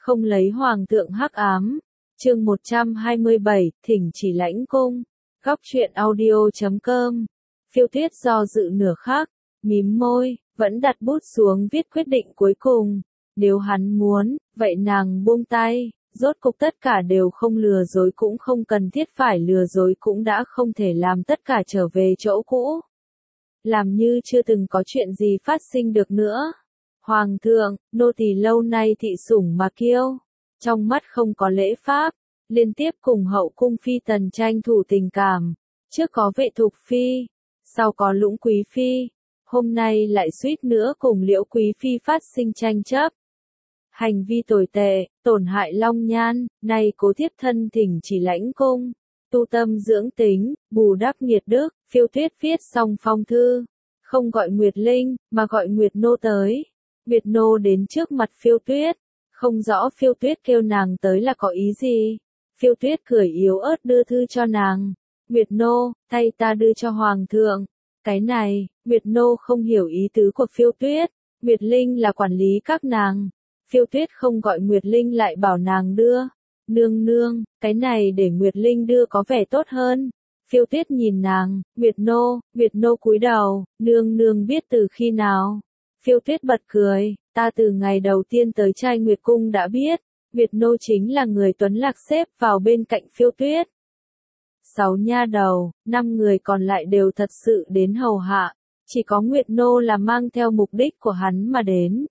không lấy hoàng thượng hắc ám. Chương 127, thỉnh chỉ lãnh cung. Góc truyện audio.com. Phiêu Tuyết do dự nửa khắc, mím môi, vẫn đặt bút xuống viết quyết định cuối cùng. Nếu hắn muốn, vậy nàng buông tay, rốt cục tất cả đều không lừa dối cũng không cần thiết phải lừa dối cũng đã không thể làm tất cả trở về chỗ cũ. Làm như chưa từng có chuyện gì phát sinh được nữa. Hoàng thượng, nô tỳ lâu nay thị sủng mà kiêu, trong mắt không có lễ pháp, liên tiếp cùng hậu cung phi tần tranh thủ tình cảm, trước có Vệ Thục phi, sau có Lũng Quý phi, hôm nay lại suýt nữa cùng Liễu Quý phi phát sinh tranh chấp. Hành vi tồi tệ, tổn hại long nhan, nay cố thiếp thân thỉnh chỉ lãnh cung, tu tâm dưỡng tính, bù đắp nghiệt đức. Phiêu Tuyết viết xong phong thư, không gọi Nguyệt Linh, mà gọi Nguyệt Nô tới. Nguyệt Nô đến trước mặt Phiêu Tuyết, không rõ Phiêu Tuyết kêu nàng tới là có ý gì. Phiêu Tuyết cười yếu ớt đưa thư cho nàng. Nguyệt Nô, thay ta đưa cho Hoàng thượng. Cái này, Nguyệt Nô không hiểu ý tứ của Phiêu Tuyết. Nguyệt Linh là quản lý các nàng. Phiêu Tuyết không gọi Nguyệt Linh lại bảo nàng đưa. Nương nương, cái này để Nguyệt Linh đưa có vẻ tốt hơn. Phiêu Tuyết nhìn nàng, Nguyệt Nô cúi đầu, nương nương biết từ khi nào. Phiêu Tuyết bật cười, ta từ ngày đầu tiên tới trai Nguyệt Cung đã biết, Nguyệt Nô chính là người Tuấn Lạc xếp vào bên cạnh Phiêu Tuyết. 6 nha đầu, 5 người còn lại đều thật sự đến hầu hạ, chỉ có Nguyệt Nô là mang theo mục đích của hắn mà đến.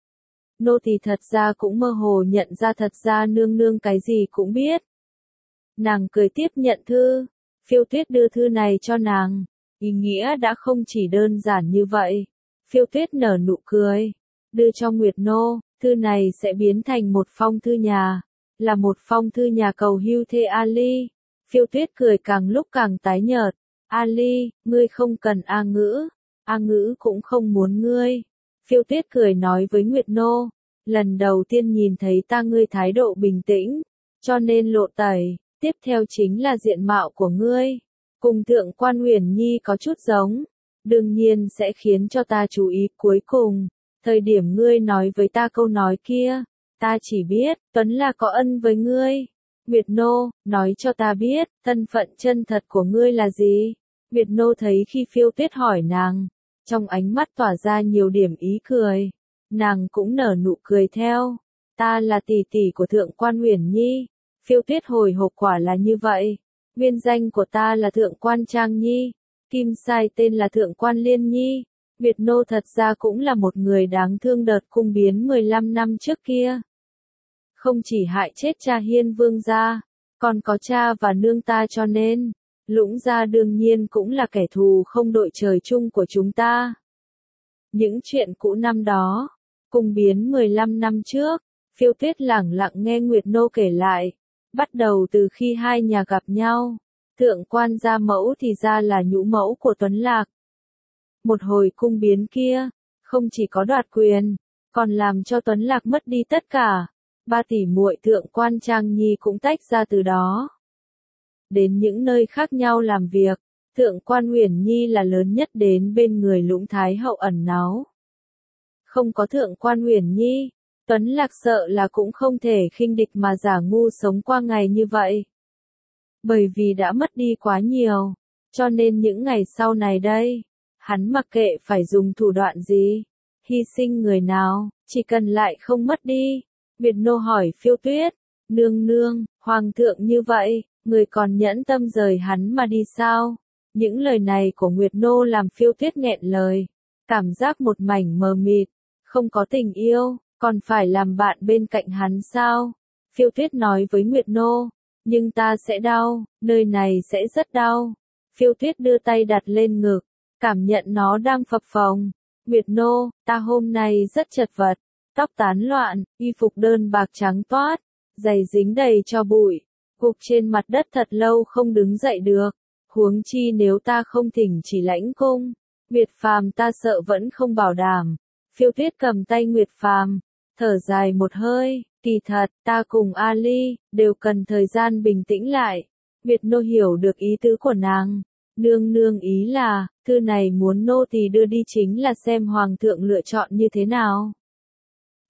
Nô tỳ thật ra cũng mơ hồ nhận ra thật ra nương nương cái gì cũng biết. Nàng cười tiếp nhận thư, Phiêu Tuyết đưa thư này cho nàng, ý nghĩa đã không chỉ đơn giản như vậy. Phiêu Tuyết nở nụ cười, đưa cho Nguyệt Nô, thư này sẽ biến thành một phong thư nhà, là một phong thư nhà cầu hưu thê Ali. Phiêu Tuyết cười càng lúc càng tái nhợt, Ali, ngươi không cần A Ngữ, A Ngữ cũng không muốn ngươi. Phiêu Tuyết cười nói với Nguyệt Nô, lần đầu tiên nhìn thấy ta ngươi thái độ bình tĩnh, cho nên lộ tẩy, tiếp theo chính là diện mạo của ngươi, cùng Thượng quan Uyển Nhi có chút giống, đương nhiên sẽ khiến cho ta chú ý. Cuối cùng, thời điểm ngươi nói với ta câu nói kia, ta chỉ biết, Tuấn là có ân với ngươi. Nguyệt Nô, nói cho ta biết, thân phận chân thật của ngươi là gì? Nguyệt Nô thấy khi Phiêu Tuyết hỏi nàng, trong ánh mắt tỏa ra nhiều điểm ý cười, nàng cũng nở nụ cười theo, ta là tỷ tỷ của Thượng quan Uyển Nhi. Phiêu Tuyết hồi hộp quả là như vậy, nguyên danh của ta là Thượng quan Trang Nhi, Kim Sai tên là Thượng quan Liên Nhi. Nguyệt Nô thật ra cũng là một người đáng thương đợt cung biến 15 năm trước kia. Không chỉ hại chết cha Hiên Vương gia, còn có cha và nương ta cho nên, Lũng gia đương nhiên cũng là kẻ thù không đội trời chung của chúng ta. Những chuyện cũ năm đó, cung biến 15 năm trước, Phiêu Tuyết lẳng lặng nghe Nguyệt Nô kể lại, bắt đầu từ khi hai nhà gặp nhau, Thượng quan gia mẫu thì ra là nhũ mẫu của Tuấn Lạc. Một hồi cung biến kia, không chỉ có đoạt quyền, còn làm cho Tuấn Lạc mất đi tất cả. Ba tỷ muội Thượng quan Trang Nhi cũng tách ra từ đó. Đến những nơi khác nhau làm việc, Thượng quan Uyển Nhi là lớn nhất đến bên người Lũng Thái hậu ẩn náu. Không có Thượng quan Uyển Nhi, Tuấn Lạc sợ là cũng không thể khinh địch mà giả ngu sống qua ngày như vậy. Bởi vì đã mất đi quá nhiều, cho nên những ngày sau này đây, hắn mặc kệ phải dùng thủ đoạn gì, hy sinh người nào, chỉ cần lại không mất đi. Nguyệt Nô hỏi Phiêu Tuyết, nương nương, Hoàng thượng như vậy, người còn nhẫn tâm rời hắn mà đi sao? Những lời này của Nguyệt Nô làm Phiêu Tuyết nghẹn lời, cảm giác một mảnh mờ mịt, không có tình yêu, còn phải làm bạn bên cạnh hắn sao? Phiêu Tuyết nói với Nguyệt Nô, nhưng ta sẽ đau, nơi này sẽ rất đau. Phiêu Tuyết đưa tay đặt lên ngực, cảm nhận nó đang phập phồng. Nguyệt Nô, ta hôm nay rất chật vật, tóc tán loạn, y phục đơn bạc trắng toát, giày dính đầy cho bụi, gục trên mặt đất thật lâu không đứng dậy được. Huống chi nếu ta không thỉnh chỉ lãnh cung, Nguyệt Phàm ta sợ vẫn không bảo đảm. Phiêu Tuyết cầm tay Nguyệt Phàm, thở dài một hơi, kỳ thật, ta cùng Ali, đều cần thời gian bình tĩnh lại. Nguyệt Nô hiểu được ý tứ của nàng. Nương nương ý là, thư này muốn nô tỳ đưa đi chính là xem Hoàng thượng lựa chọn như thế nào.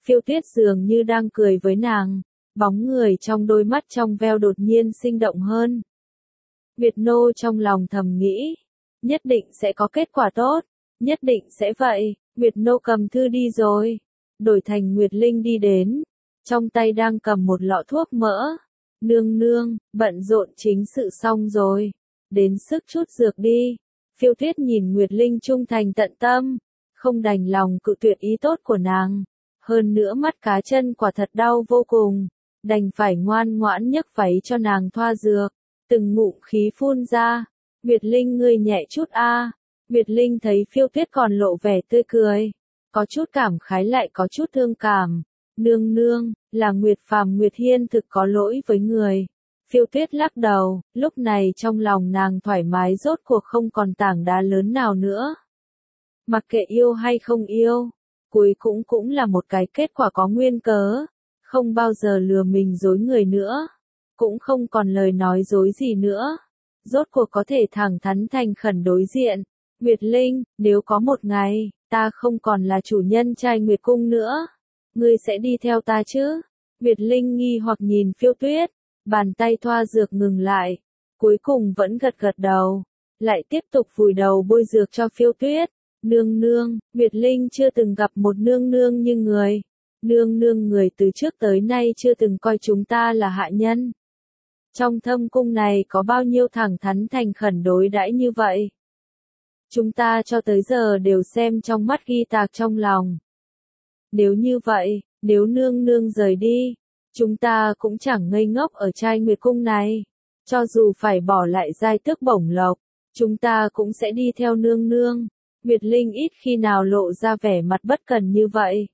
Phiêu Tuyết dường như đang cười với nàng, bóng người trong đôi mắt trong veo đột nhiên sinh động hơn. Nguyệt Nô trong lòng thầm nghĩ, nhất định sẽ có kết quả tốt, nhất định sẽ vậy. Nguyệt Nô cầm thư đi rồi, đổi thành Nguyệt Linh đi đến, trong tay đang cầm một lọ thuốc mỡ. Nương nương, bận rộn chính sự xong rồi, đến sức chút dược đi. Phiêu Tuyết nhìn Nguyệt Linh trung thành tận tâm, không đành lòng cự tuyệt ý tốt của nàng. Hơn nữa mắt cá chân quả thật đau vô cùng, đành phải ngoan ngoãn nhấc váy cho nàng thoa dược, từng ngụm khí phun ra. Nguyệt Linh ngươi nhẹ chút a. Nguyệt Linh thấy Phiêu Tuyết còn lộ vẻ tươi cười, có chút cảm khái lại có chút thương cảm. Nương nương, là Nguyệt Phàm Nguyệt Hiên thực có lỗi với người. Phiêu Tuyết lắc đầu, lúc này trong lòng nàng thoải mái rốt cuộc không còn tảng đá lớn nào nữa. Mặc kệ yêu hay không yêu, cuối cũng là một cái kết quả có nguyên cớ, không bao giờ lừa mình dối người nữa, cũng không còn lời nói dối gì nữa. Rốt cuộc có thể thẳng thắn thành khẩn đối diện. Nguyệt Linh, nếu có một ngày, ta không còn là chủ nhân trai Nguyệt Cung nữa, ngươi sẽ đi theo ta chứ? Nguyệt Linh nghi hoặc nhìn Phiêu Tuyết, bàn tay thoa dược ngừng lại, cuối cùng vẫn gật gật đầu, lại tiếp tục vùi đầu bôi dược cho Phiêu Tuyết. Nương nương, Nguyệt Linh chưa từng gặp một nương nương như người. Nương nương người từ trước tới nay chưa từng coi chúng ta là hạ nhân. Trong thâm cung này có bao nhiêu thẳng thắn thành khẩn đối đãi như vậy? Chúng ta cho tới giờ đều xem trong mắt ghi tạc trong lòng. Nếu như vậy, nếu nương nương rời đi, chúng ta cũng chẳng ngây ngốc ở trai Nguyệt Cung này. Cho dù phải bỏ lại giai tước bổng lộc, chúng ta cũng sẽ đi theo nương nương. Nguyệt Linh ít khi nào lộ ra vẻ mặt bất cần như vậy.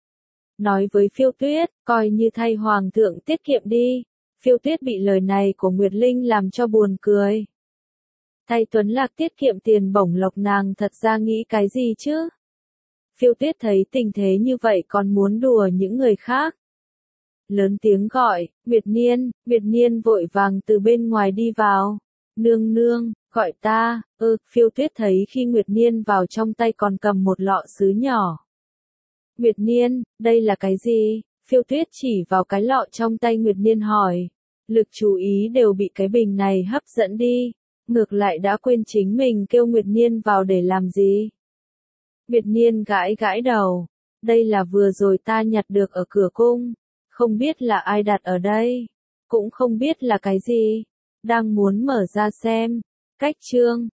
Nói với Phiêu Tuyết, coi như thay hoàng thượng tiết kiệm đi. Phiêu Tuyết bị lời này của Nguyệt Linh làm cho buồn cười. Thay Tuấn Lạc tiết kiệm tiền bổng lộc nàng thật ra nghĩ cái gì chứ? Phiêu Tuyết thấy tình thế như vậy còn muốn đùa những người khác. Lớn tiếng gọi, Nguyệt Niên vội vàng từ bên ngoài đi vào. Nương nương, gọi ta. Phiêu Tuyết thấy khi Nguyệt Niên vào trong tay còn cầm một lọ sứ nhỏ. Nguyệt Niên, đây là cái gì? Phiêu Tuyết chỉ vào cái lọ trong tay Nguyệt Niên hỏi. Lực chú ý đều bị cái bình này hấp dẫn đi, ngược lại đã quên chính mình kêu Nguyệt Niên vào để làm gì. Nguyệt Niên gãi gãi đầu, đây là vừa rồi ta nhặt được ở cửa cung, không biết là ai đặt ở đây, cũng không biết là cái gì, đang muốn mở ra xem. Cách chương